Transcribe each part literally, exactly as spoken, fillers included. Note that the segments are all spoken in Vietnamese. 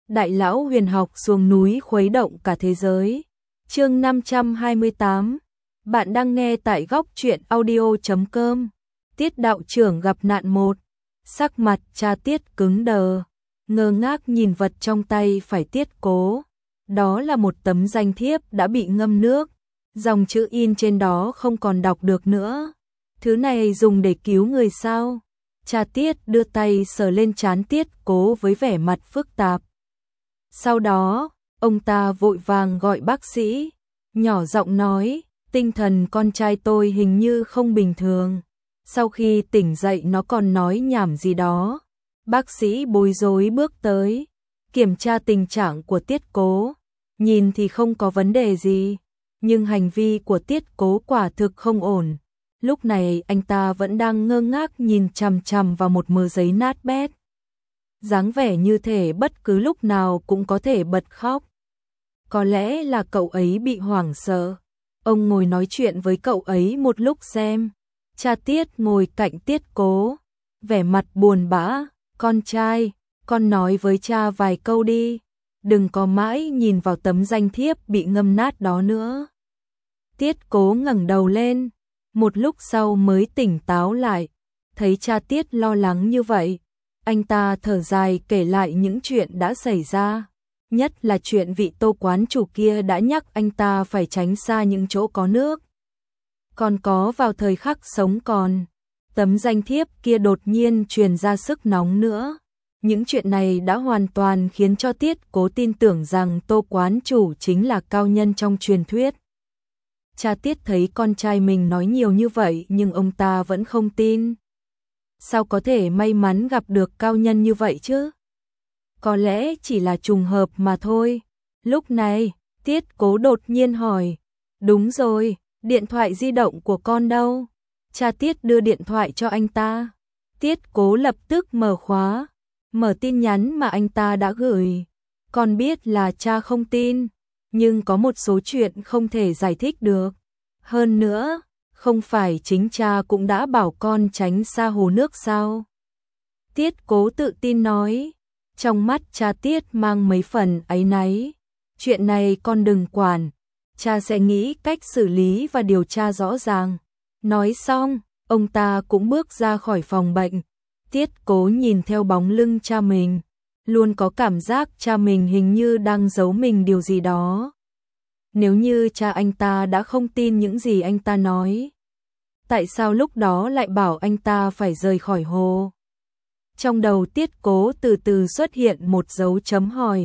Đại lão huyền học xuống núi khuấy động cả thế giới. Chương năm trăm hai mươi tám. Bạn đang nghe tại góc truyện audio chấm com. Tiết đạo trưởng gặp nạn một. Sắc mặt cha Tiết cứng đờ, ngơ ngác nhìn vật trong tay phải Tiết Cố. Đó là một tấm danh thiếp đã bị ngâm nước, dòng chữ in trên đó không còn đọc được nữa. Thứ này dùng để cứu người sao? Cha Tiết đưa tay sờ lên trán Tiết Cố với vẻ mặt phức tạp. Sau đó, ông ta vội vàng gọi bác sĩ, nhỏ giọng nói, tinh thần con trai tôi hình như không bình thường. Sau khi tỉnh dậy nó còn nói nhảm gì đó. Bác sĩ bối rối bước tới, kiểm tra tình trạng của Tiết Cố. Nhìn thì không có vấn đề gì, nhưng hành vi của Tiết Cố quả thực không ổn. Lúc này anh ta vẫn đang ngơ ngác nhìn chằm chằm vào một mớ giấy nát bét. Dáng vẻ như thể bất cứ lúc nào cũng có thể bật khóc. Có lẽ là cậu ấy bị hoảng sợ. Ông ngồi nói chuyện với cậu ấy một lúc xem. Cha Tiết ngồi cạnh Tiết Cố, vẻ mặt buồn bã. Con trai, con nói với cha vài câu đi. Đừng có mãi nhìn vào tấm danh thiếp bị ngâm nát đó nữa. Tiết Cố ngẩng đầu lên, một lúc sau mới tỉnh táo lại. Thấy cha Tiết lo lắng như vậy, anh ta thở dài kể lại những chuyện đã xảy ra. Nhất là chuyện vị Tô quán chủ kia đã nhắc anh ta phải tránh xa những chỗ có nước. Còn có vào thời khắc sống còn, tấm danh thiếp kia đột nhiên truyền ra sức nóng nữa. Những chuyện này đã hoàn toàn khiến cho Tiết Cố tin tưởng rằng Tô quán chủ chính là cao nhân trong truyền thuyết. Cha Tiết thấy con trai mình nói nhiều như vậy nhưng ông ta vẫn không tin. Sao có thể may mắn gặp được cao nhân như vậy chứ? Có lẽ chỉ là trùng hợp mà thôi. Lúc này, Tiết Cố đột nhiên hỏi, đúng rồi, điện thoại di động của con đâu? Cha Tiết đưa điện thoại cho anh ta. Tiết Cố lập tức mở khóa, mở tin nhắn mà anh ta đã gửi. Con biết là cha không tin, nhưng có một số chuyện không thể giải thích được. Hơn nữa, không phải chính cha cũng đã bảo con tránh xa hồ nước sao? Tiết Cố tự tin nói, trong mắt cha Tiết mang mấy phần áy náy. Chuyện này con đừng quản, cha sẽ nghĩ cách xử lý và điều tra rõ ràng. Nói xong, ông ta cũng bước ra khỏi phòng bệnh. Tiết Cố nhìn theo bóng lưng cha mình, luôn có cảm giác cha mình hình như đang giấu mình điều gì đó. Nếu như cha anh ta đã không tin những gì anh ta nói, tại sao lúc đó lại bảo anh ta phải rời khỏi hồ? Trong đầu Tiết Cố từ từ xuất hiện một dấu chấm hỏi.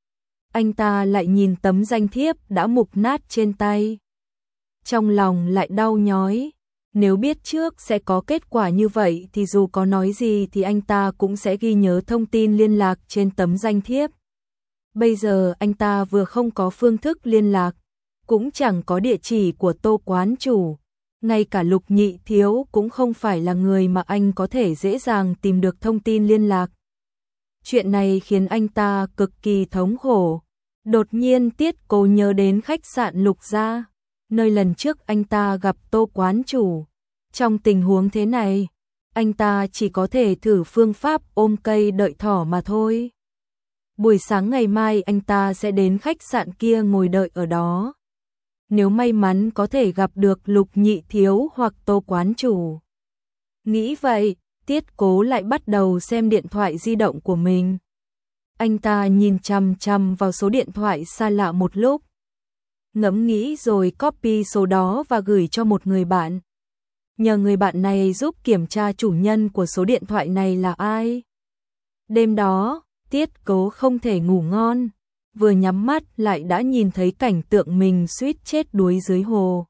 Anh ta lại nhìn tấm danh thiếp đã mục nát trên tay. Trong lòng lại đau nhói. Nếu biết trước sẽ có kết quả như vậy thì dù có nói gì thì anh ta cũng sẽ ghi nhớ thông tin liên lạc trên tấm danh thiếp. Bây giờ anh ta vừa không có phương thức liên lạc, cũng chẳng có địa chỉ của Tô quán chủ. Ngay cả Lục Nhị Thiếu cũng không phải là người mà anh có thể dễ dàng tìm được thông tin liên lạc. Chuyện này khiến anh ta cực kỳ thống khổ. Đột nhiên Tiết Cố nhớ đến khách sạn Lục Gia, nơi lần trước anh ta gặp Tô quán chủ. Trong tình huống thế này, anh ta chỉ có thể thử phương pháp ôm cây đợi thỏ mà thôi. Buổi sáng ngày mai anh ta sẽ đến khách sạn kia ngồi đợi ở đó. Nếu may mắn có thể gặp được Lục Nhị Thiếu hoặc Tô quán chủ. Nghĩ vậy, Tiết Cố lại bắt đầu xem điện thoại di động của mình. Anh ta nhìn chằm chằm vào số điện thoại xa lạ một lúc. Ngẫm nghĩ rồi copy số đó và gửi cho một người bạn. Nhờ người bạn này giúp kiểm tra chủ nhân của số điện thoại này là ai. Đêm đó, Tiết Cố không thể ngủ ngon. Vừa nhắm mắt lại đã nhìn thấy cảnh tượng mình suýt chết đuối dưới hồ.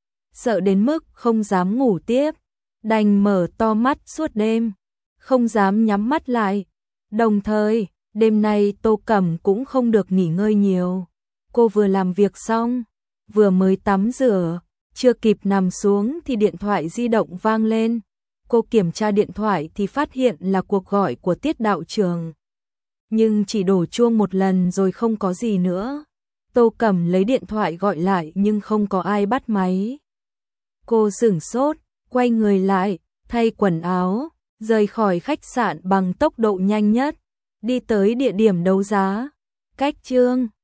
Sợ đến mức không dám ngủ tiếp, đành mở to mắt suốt đêm, không dám nhắm mắt lại. Đồng thời, đêm nay Tô Cẩm cũng không được nghỉ ngơi nhiều. Cô vừa làm việc xong, vừa mới tắm rửa, chưa kịp nằm xuống thì điện thoại di động vang lên. Cô kiểm tra điện thoại thì phát hiện là cuộc gọi của Tiết đạo trưởng. Nhưng chỉ đổ chuông một lần rồi không có gì nữa. Tô Cẩm lấy điện thoại gọi lại nhưng không có ai bắt máy. Cô sửng sốt, quay người lại, thay quần áo, rời khỏi khách sạn bằng tốc độ nhanh nhất. đi tới địa điểm đấu giá. Cách chương